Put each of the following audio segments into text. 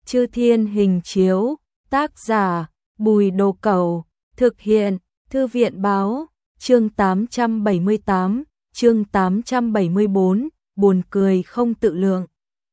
Chư Thiên Hình Chiếu, tác giả Bùi Đồ Cẩu, thực hiện Thư viện Báo, chương 878, chương 874, buồn cười không tự lượng.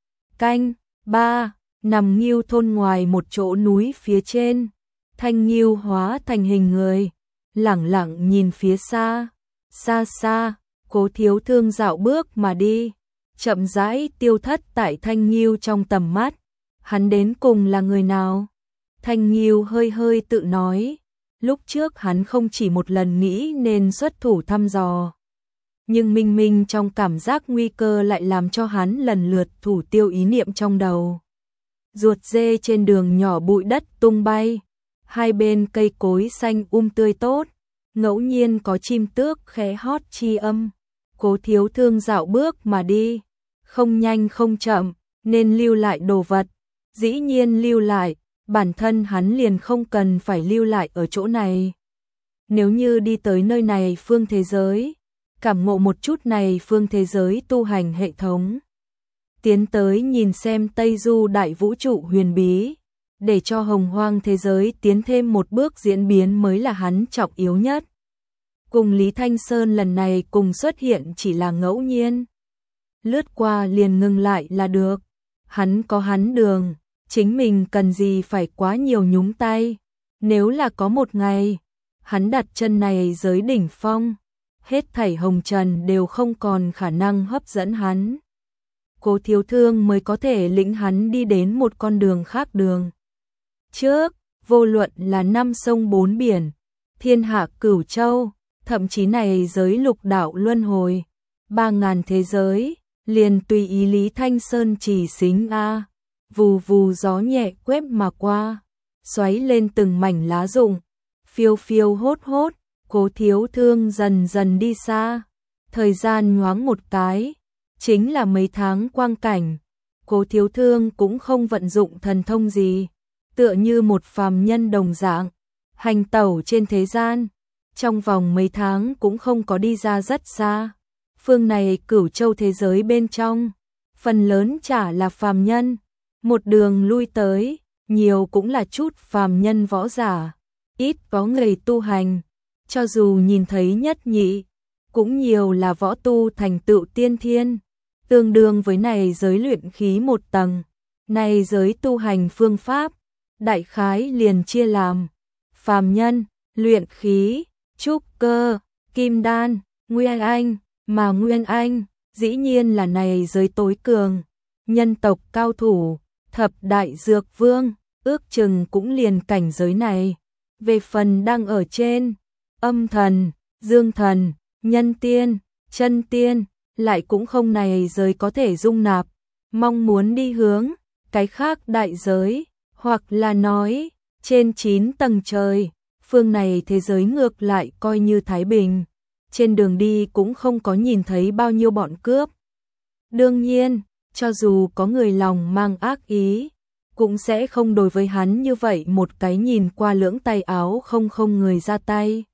Canh 3, nằm Ngưu thôn ngoài một chỗ núi phía trên, Thanh Ngưu hóa thành hình người, lẳng lặng nhìn phía xa, xa xa, Cố Thiếu Thương dạo bước mà đi, chậm rãi tiêu thất tại Thanh Ngưu trong tầm mắt. Hắn đến cùng là người nào? Thanh Ngưu hơi hơi tự nói, lúc trước hắn không chỉ một lần nghĩ nên xuất thủ thăm dò. Nhưng minh minh trong cảm giác nguy cơ lại làm cho hắn lần lượt thủ tiêu ý niệm trong đầu. Ruột dê trên đường nhỏ bụi đất tung bay, hai bên cây cối xanh tươi tốt, ngẫu nhiên có chim tước khẽ hót chi âm. Cố Thiếu Thương dạo bước mà đi, không nhanh không chậm, nên lưu lại đồ vật. Dĩ nhiên lưu lại, bản thân hắn liền không cần phải lưu lại ở chỗ này. Nếu như đi tới nơi này phương thế giới, cảm ngộ một chút này phương thế giới tu hành hệ thống. Tiến tới nhìn xem Tây Du đại vũ trụ huyền bí, để cho hồng hoang thế giới tiến thêm một bước diễn biến mới là hắn trọng yếu nhất. Cùng Lý Thanh Sơn lần này cùng xuất hiện chỉ là ngẫu nhiên. Lướt qua liền ngừng lại là được. Hắn có hắn đường, chính mình cần gì phải quá nhiều nhúng tay. Nếu là có một ngày, hắn đặt chân này giới đỉnh phong, hết thảy hồng trần đều không còn khả năng hấp dẫn hắn. Cố Thiếu Thương mới có thể lĩnh hắn đi đến một con đường khác đường. Trước, vô luận là năm sông bốn biển, thiên hạ cửu châu, thậm chí này giới lục đạo luân hồi, 3000 thế giới, liền tùy ý Lý Thanh Sơn chỉ xính a, vù vù gió nhẹ quét mà qua, xoáy lên từng mảnh lá rụng, phiêu phiêu hốt hốt, Cố Thiếu Thương dần dần đi xa. Thời gian nhoáng một cái, chính là mấy tháng quang cảnh. Cố Thiếu Thương cũng không vận dụng thần thông gì, tựa như một phàm nhân đồng dạng, hành tẩu trên thế gian. Trong vòng mấy tháng cũng không có đi ra rất xa. Phương này cửu châu thế giới bên trong, phần lớn chả là phàm nhân, một đường lui tới, nhiều cũng là chút phàm nhân võ giả, ít có người tu hành, cho dù nhìn thấy nhất nhị, cũng nhiều là võ tu thành tựu tiên thiên, tương đương với này giới luyện khí một tầng, này giới tu hành phương pháp, đại khái liền chia làm phàm nhân, luyện khí, trúc cơ, kim đan, nguyên anh, mà nguyên anh dĩ nhiên là này giới tối cường, nhân tộc cao thủ, thập đại dược vương, ước chừng cũng liền cảnh giới này. Về phần đang ở trên, âm thần, dương thần, nhân tiên, chân tiên, lại cũng không này giới có thể dung nạp, mong muốn đi hướng cái khác đại giới, hoặc là nói trên 9 tầng trời, phương này thế giới ngược lại coi như thái bình, trên đường đi cũng không có nhìn thấy bao nhiêu bọn cướp. Đương nhiên, cho dù có người lòng mang ác ý, cũng sẽ không đối với hắn như vậy một cái nhìn qua lưỡng tay áo không người ra tay.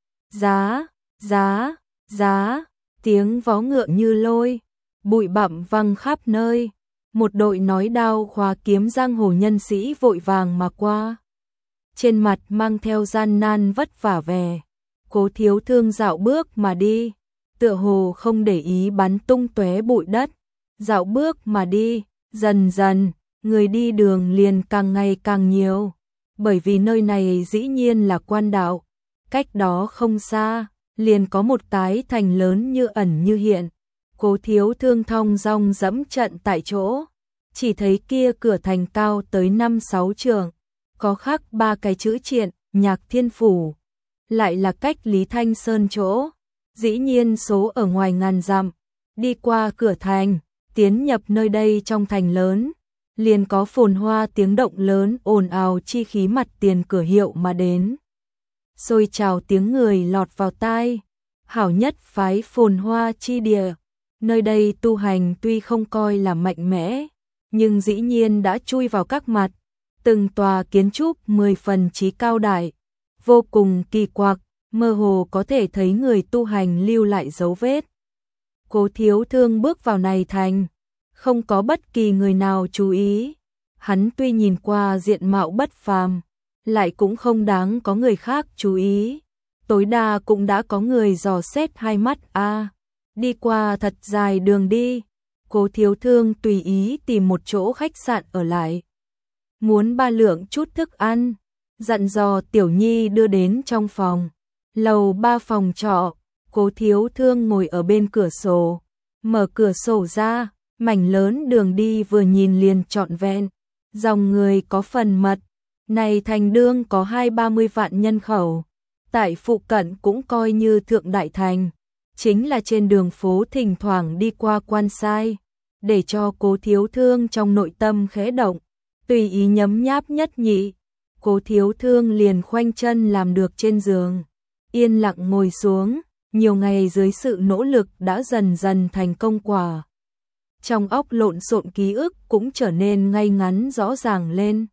Giá, giá, giá, tiếng vó ngựa như lôi, bụi bặm văng khắp nơi, một đội nói đao khóa kiếm giang hồ nhân sĩ vội vàng mà qua. Trên mặt mang theo gian nan vất vả vẻ, Cố Thiếu Thương dạo bước mà đi, tựa hồ không để ý bắn tung tóe bụi đất, dạo bước mà đi, dần dần, người đi đường liền càng ngày càng nhiều, bởi vì nơi này dĩ nhiên là quan đạo, cách đó không xa, liền có một cái thành lớn như ẩn như hiện. Cố Thiếu Thương thong dong dẫm trận tại chỗ, chỉ thấy kia cửa thành cao tới 5-6 trượng, có khắc 3 cái chữ triện, Nhạc Thiên Phủ, lại là cách Lý Thanh Sơn chỗ, dĩ nhiên số ở ngoài ngàn dặm, đi qua cửa thành, tiến nhập nơi đây trong thành lớn, liền có phồn hoa tiếng động lớn ồn ào chi khí mặt tiền cửa hiệu mà đến. Xôi trào tiếng người lọt vào tai, hảo nhất phái phồn hoa chi địa, nơi đây tu hành tuy không coi là mạnh mẽ, nhưng dĩ nhiên đã chui vào các mặt, từng tòa kiến trúc 10 phần chí cao đại, vô cùng kỳ quặc, mơ hồ có thể thấy người tu hành lưu lại dấu vết. Cố Thiếu Thương bước vào này thành, không có bất kỳ người nào chú ý, Hắn tuy nhìn qua diện mạo bất phàm, lại cũng không đáng có người khác chú ý. Tối đa cũng đã có người dò xét hai mắt đi qua thật dài đường đi. Cố Thiếu Thương tùy ý tìm một chỗ khách sạn ở lại. Muốn 3 lượng chút thức ăn, dặn dò Tiểu Nhi đưa đến trong phòng. Lầu 3 phòng trọ, Cố Thiếu Thương ngồi ở bên cửa sổ, mở cửa sổ ra, mảnh lớn đường đi vừa nhìn liền trọn vẹn, dòng người có phần mật. Này thành đương có 20-30 vạn nhân khẩu, tại phụ cận cũng coi như thượng đại thành, chính là trên đường phố thỉnh thoảng đi qua quan sai, để cho Cố Thiếu Thương trong nội tâm khẽ động, tùy ý nhấm nháp nhất nhị. Cố Thiếu Thương liền khoanh chân làm được trên giường, yên lặng ngồi xuống, nhiều ngày dưới sự nỗ lực đã dần dần thành công quả. Trong óc lộn xộn ký ức cũng trở nên ngay ngắn rõ ràng lên.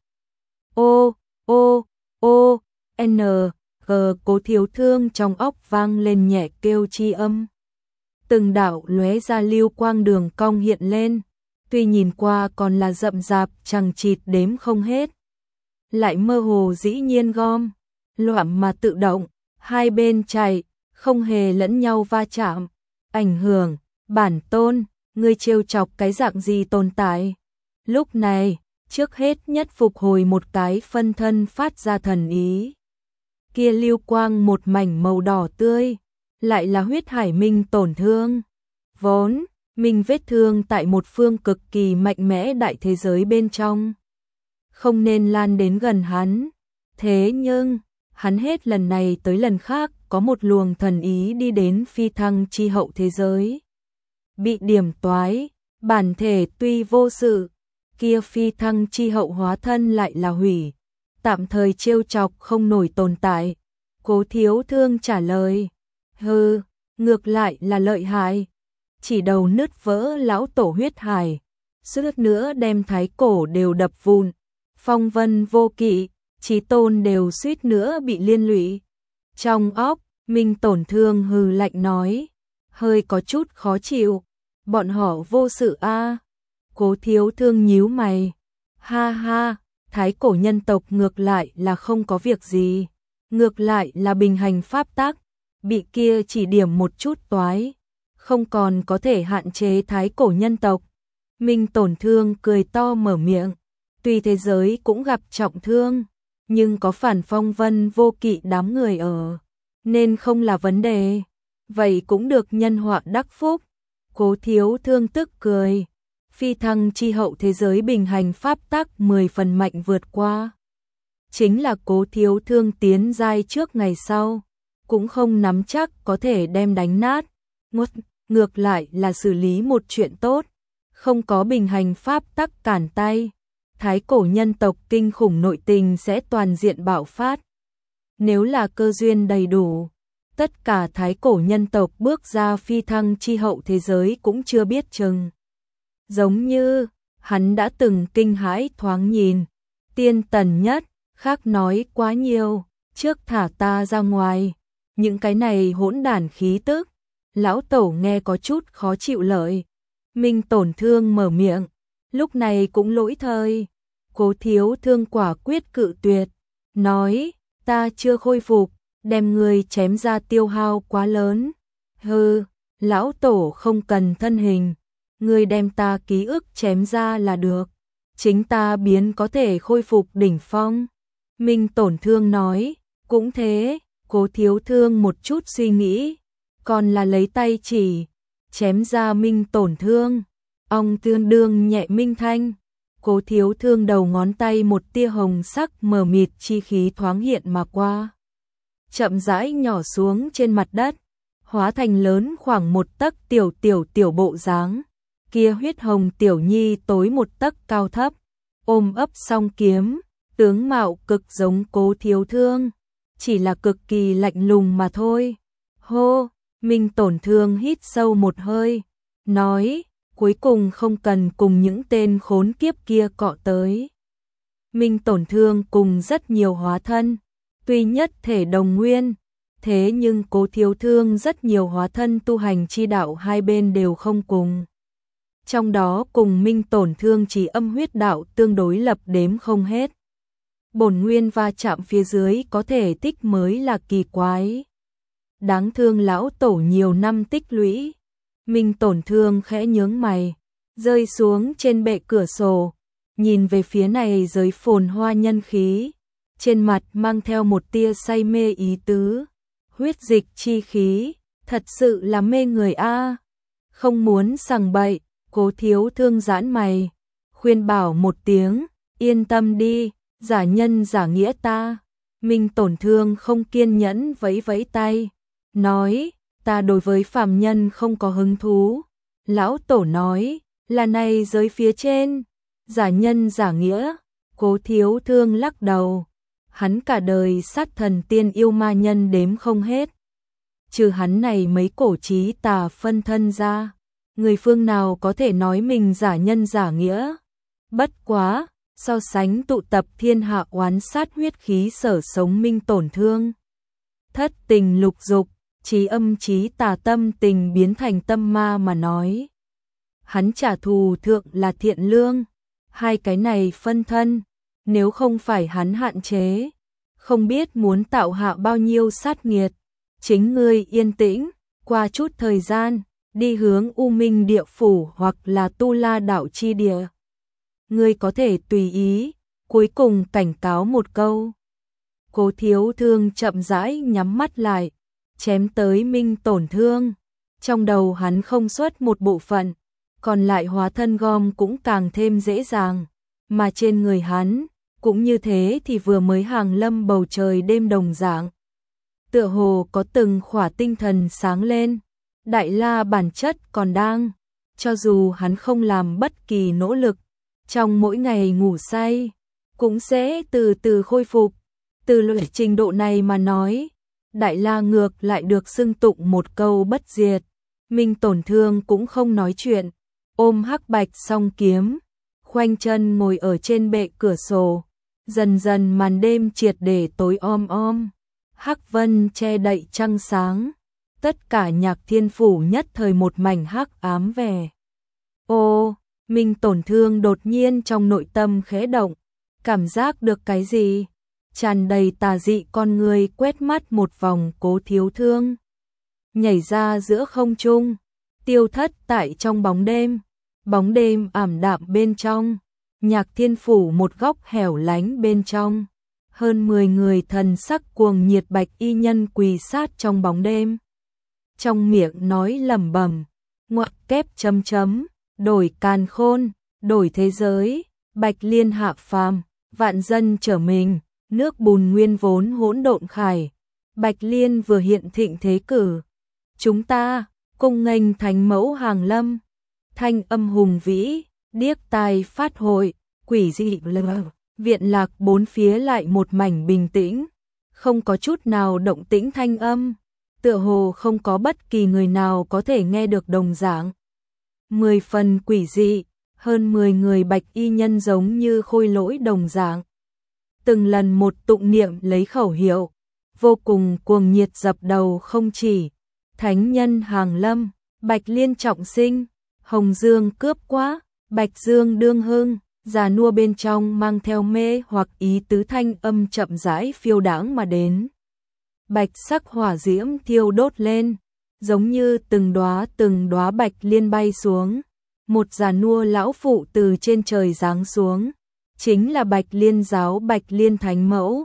Ô, ô, ô, n, g. Cố Thiếu Thương trong óc vang lên nhẹ kêu chi âm. Từng đạo lóe ra lưu quang đường cong hiện lên, tuy nhìn qua còn là rậm rạp chằng chịt đếm không hết, lại mơ hồ dĩ nhiên gom loạn mà tự động, hai bên chạy, không hề lẫn nhau va chạm, ảnh hưởng. Bản tôn, ngươi trêu chọc cái dạng gì tồn tại? Lúc này, trước hết nhất phục hồi một cái phân thân phát ra thần ý. Kia lưu quang một mảnh màu đỏ tươi, lại là huyết hải minh tổn thương. Vốn, mình vết thương tại một phương cực kỳ mạnh mẽ đại thế giới bên trong, không nên lan đến gần hắn. Thế nhưng, hắn hết lần này tới lần khác có một luồng thần ý đi đến phi thăng chi hậu thế giới. Bị điểm toái, bản thể tuy vô sự, kia phi thăng chi hậu hóa thân lại là hủy, tạm thời trêu chọc không nổi tồn tại. Cố Thiếu Thương trả lời, hừ, ngược lại là lợi hại, chỉ đầu nứt vỡ lão tổ huyết hải, suýt nữa đem thái cổ đều đập vụn, phong vân vô kỵ, chí tôn đều suýt nữa bị liên lụy. Trong óc, Minh Tổn Thương hừ lạnh nói, hơi có chút khó chịu, bọn họ vô sự a. Cố Thiếu Thương nhíu mày, ha ha, thái cổ nhân tộc ngược lại là không có việc gì, ngược lại là bình hành pháp tắc, bị kia chỉ điểm một chút toái, không còn có thể hạn chế thái cổ nhân tộc. Minh Tổn Thương cười to mở miệng, tuy thế giới cũng gặp trọng thương, nhưng có phản phong vân vô kỵ đám người ở, nên không là vấn đề, vậy cũng được nhân họa đắc phúc. Cố Thiếu Thương tức cười, phi thăng chi hậu thế giới bình hành pháp tắc 10 phần mạnh vượt qua. Chính là Cố Thiếu Thương tiến giai trước ngày sau, cũng không nắm chắc có thể đem đánh nát, ngược lại là xử lý một chuyện tốt, không có bình hành pháp tắc cản tay, thái cổ nhân tộc kinh khủng nội tình sẽ toàn diện bạo phát. Nếu là cơ duyên đầy đủ, tất cả thái cổ nhân tộc bước ra phi thăng chi hậu thế giới cũng chưa biết chừng. Giống như, hắn đã từng kinh hãi thoáng nhìn, tiên tần nhất, khác nói quá nhiều, trước thả ta ra ngoài, những cái này hỗn đản khí tức, lão tổ nghe có chút khó chịu lợi. Minh Tổn Thương mở miệng, lúc này cũng lỗi thời. Cố Thiếu Thương quả quyết cự tuyệt, nói, ta chưa khôi phục, đem người chém ra tiêu hao quá lớn. Hừ, lão tổ không cần thân hình, người đem ta ký ức chém ra là được, chính ta biến có thể khôi phục đỉnh phong. Minh Tổn Thương nói, cũng thế. Cố Thiếu Thương một chút suy nghĩ, còn là lấy tay chỉ, chém ra Minh Tổn Thương. Ong tương đương nhẹ minh thanh, Cố Thiếu Thương đầu ngón tay một tia hồng sắc mờ mịt chi khí thoáng hiện mà qua, chậm rãi nhỏ xuống trên mặt đất, hóa thành lớn khoảng 1 tấc tiểu bộ dáng. Kia huyết hồng tiểu nhi tối 1 tấc cao thấp, ôm ấp song kiếm, tướng mạo cực giống Cố Thiếu Thương, chỉ là cực kỳ lạnh lùng mà thôi. Hô, Minh Tổn Thương hít sâu một hơi, nói, cuối cùng không cần cùng những tên khốn kiếp kia cọ tới. Minh Tổn Thương cùng rất nhiều hóa thân, tuy nhất thể đồng nguyên, thế nhưng Cố Thiếu Thương rất nhiều hóa thân tu hành chi đạo hai bên đều không cùng. trong đó cùng Minh Tổn Thương Trí Âm huyết đạo tương đối lập đếm không hết. Bổn nguyên va chạm phía dưới có thể tích mới là kỳ quái. Đáng thương lão tổ nhiều năm tích lũy. Minh Tổn Thương khẽ nhướng mày, rơi xuống trên bệ cửa sổ, nhìn về phía này giới phồn hoa nhân khí, trên mặt mang theo một tia say mê ý tứ. Huyết dịch chi khí, thật sự là mê người a. Không muốn sằng bậy, Cố Thiếu Thương giãn mày, khuyên bảo một tiếng, yên tâm đi, giả nhân giả nghĩa ta. Minh Tổn Thương không kiên nhẫn vẫy vẫy tay, nói, ta đối với phàm nhân không có hứng thú. Lão tổ nói, là này giới phía trên, giả nhân giả nghĩa. Cố Thiếu Thương lắc đầu, hắn cả đời sát thần tiên yêu ma nhân đếm không hết. Trừ hắn này mấy cổ trí tà phân thân ra, người phương nào có thể nói mình giả nhân giả nghĩa. Bất quá, so sánh tụ tập thiên hạ oán sát huyết khí sở sống Minh Tổn Thương. Thất tình lục dục, trí âm trí tà tâm tình biến thành tâm ma mà nói. Hắn trả thù thượng là thiện lương, hai cái này phân thân, nếu không phải hắn hạn chế, không biết muốn tạo hạ bao nhiêu sát nghiệt. Chính ngươi yên tĩnh, qua chút thời gian, đi hướng U Minh địa phủ hoặc là Tu La đảo chi địa. Ngươi có thể tùy ý, cuối cùng cảnh cáo một câu. Cố Thiếu Thương chậm rãi nhắm mắt lại, chém tới Minh Tổn Thương. Trong đầu hắn không xuất một bộ phận, còn lại hóa thân gom cũng càng thêm dễ dàng, mà trên người hắn, cũng như thế thì vừa mới hàng lâm bầu trời đêm đồng dạng. Tựa hồ có từng khỏa tinh thần sáng lên, Đại La bản chất còn đang, cho dù hắn không làm bất kỳ nỗ lực, trong mỗi ngày ngủ say, cũng sẽ từ từ khôi phục. Từ loại trình độ này mà nói, Đại La ngược lại được xưng tụng một câu bất diệt. Minh Tổn Thương cũng không nói chuyện, ôm hắc bạch song kiếm, khoanh chân ngồi ở trên bệ cửa sổ. Dần dần màn đêm triệt để tối om om, hắc vân che đậy trăng sáng, tất cả Nhạc Thiên phủ nhất thời một mảnh hắc ám vẻ. Ô, Minh Tổn Thương đột nhiên trong nội tâm khẽ động, cảm giác được cái gì? Tràn đầy tà dị con người quét mắt một vòng Cố Thiếu Thương, nhảy ra giữa không trung, tiêu thất tại trong bóng đêm ảm đạm bên trong. Nhạc Thiên phủ một góc hẻo lánh bên trong, hơn 10 người thần sắc cuồng nhiệt bạch y nhân quỳ sát trong bóng đêm. Trong miệng nói lẩm bẩm, ngoặc kép chấm chấm, đổi càn khôn, đổi thế giới, bạch liên hạ phàm, vạn dân trở mình, nước bùn nguyên vốn hỗn độn khải, bạch liên vừa hiện thịnh thế cử. Chúng ta, cung nghênh thánh mẫu hàng lâm, thanh âm hùng vĩ, điếc tai phát hội, quỷ dị lờ. Viện lạc bốn phía lại một mảnh bình tĩnh, không có chút nào động tĩnh thanh âm, tựa hồ không có bất kỳ người nào có thể nghe được đồng dạng. 10 phần quỷ dị, hơn 10 người bạch y nhân giống như khôi lỗi đồng dạng. Từng lần một tụng niệm lấy khẩu hiệu, vô cùng cuồng nhiệt dập đầu không chỉ. Thánh nhân hàng lâm, bạch liên trọng sinh, hồng dương cướp quá, bạch dương đương hưng. Già nua bên trong mang theo mê hoặc ý tứ thanh âm chậm rãi phiêu đãng mà đến. Bạch sắc hỏa diễm thiêu đốt lên, giống như từng đóa bạch liên bay xuống. Một già nua lão phụ từ trên trời giáng xuống, chính là Bạch Liên giáo Bạch Liên Thánh Mẫu.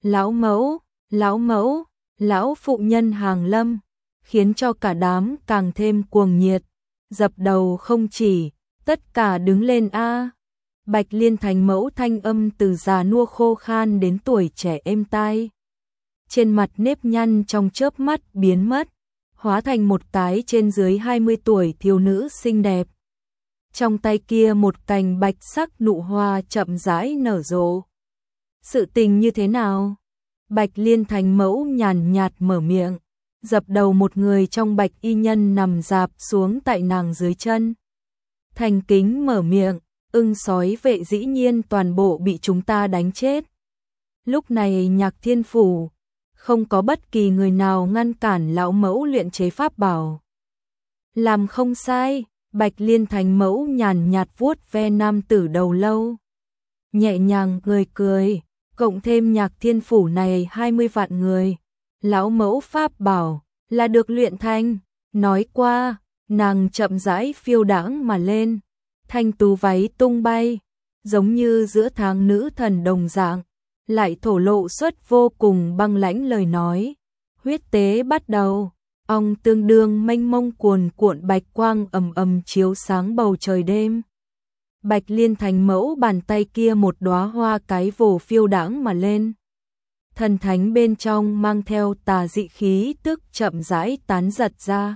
Lão phụ nhân hàng lâm, khiến cho cả đám càng thêm cuồng nhiệt, dập đầu không chỉ, tất cả đứng lên a. Bạch Liên Thánh Mẫu thanh âm từ già nua khô khan đến tuổi trẻ êm tai. Trên mặt nếp nhăn trong chớp mắt biến mất, hóa thành một cái trên dưới 20 tuổi thiếu nữ xinh đẹp. Trong tay kia một cành bạch sắc nụ hoa chậm rãi nở rộ. Sự tình như thế nào? Bạch Liên Thánh Mẫu nhàn nhạt mở miệng, dập đầu một người trong bạch y nhân nằm rạp xuống tại nàng dưới chân. Thành kính mở miệng, ưng sói vệ dĩ nhiên toàn bộ bị chúng ta đánh chết. Lúc này Nhạc Thiên phủ, không có bất kỳ người nào ngăn cản lão mẫu luyện chế pháp bảo. Làm không sai, Bạch Liên Thánh Mẫu nhàn nhạt vuốt ve nam tử đầu lâu, nhẹ nhàng cười cười, cộng thêm Nhạc Thiên Phủ này 20 vạn người, lão mẫu pháp bảo là được luyện thành. Nói qua, nàng chậm rãi phiêu đãng mà lên, thanh tú váy tung bay, giống như giữa tháng nữ thần đồng dạng, lại thổ lộ xuất vô cùng băng lãnh lời nói. Huyết tế bắt đầu, ong tương đương mênh mông cuồn cuộn bạch quang ầm ầm chiếu sáng bầu trời đêm. Bạch Liên Thánh Mẫu bàn tay kia một đóa hoa cái vồ phiêu đãng mà lên. Thần thánh bên trong mang theo tà dị khí tức chậm rãi tán giật ra.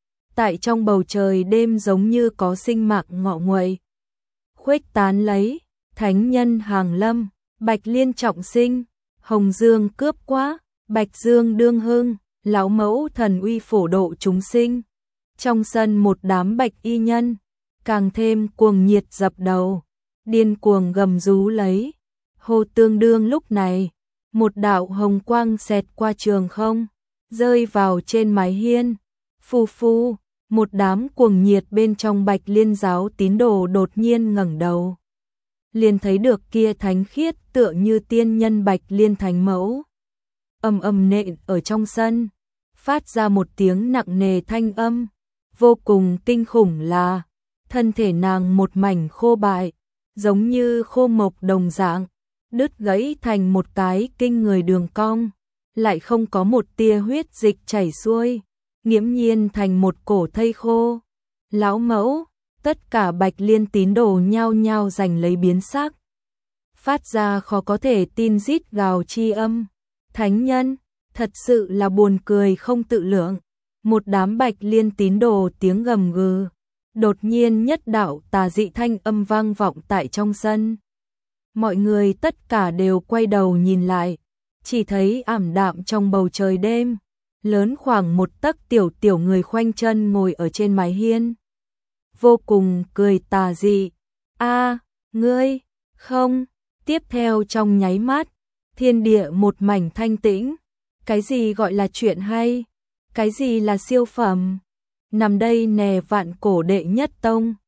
Tại trong bầu trời đêm giống như có sinh mạng ngọ nguậy. Khuếch tán lấy, thánh nhân hàng lâm, Bạch Liên trọng sinh, Hồng Dương cướp quá, Bạch Dương đương hưng, lão mẫu thần uy phổ độ chúng sinh. Trong sân một đám bạch y nhân, càng thêm cuồng nhiệt dập đầu, điên cuồng gầm rú lấy. Hồ tương đương lúc này, một đạo hồng quang xẹt qua trường không, rơi vào trên mái hiên. Phù phù, một đám cuồng nhiệt bên trong Bạch Liên giáo tín đồ đột nhiên ngẩng đầu. Liền thấy được kia thánh khiết tựa như tiên nhân Bạch Liên Thánh Mẫu. Ầm ầm nện ở trong sân, phát ra một tiếng nặng nề thanh âm. Vô cùng kinh khủng là, thân thể nàng một mảnh khô bại, giống như khô mộc đồng dạng, đứt gãy thành một cái kinh người đường cong, lại không có một tia huyết dịch chảy xuôi, nghiễm nhiên thành một cổ thây khô. Lão mẫu, tất cả Bạch Liên tín đồ nhao nhao giành lấy biến sắc, phát ra khó có thể tin rít gào chi âm. Thánh nhân, thật sự là buồn cười không tự lượng. Một đám Bạch Liên tín đồ tiếng gầm gừ, đột nhiên nhất đạo tà dị thanh âm vang vọng tại trong sân. Mọi người tất cả đều quay đầu nhìn lại, chỉ thấy ảm đạm trong bầu trời đêm, lớn khoảng một tấc tiểu người khoanh chân ngồi ở trên mái hiên. Vô cùng cười tà dị. A, ngươi, không, tiếp theo trong nháy mắt, thiên địa một mảnh thanh tĩnh. Cái gì gọi là chuyện hay? Cái gì là siêu phẩm? Nằm đây nè vạn cổ đệ nhất tông,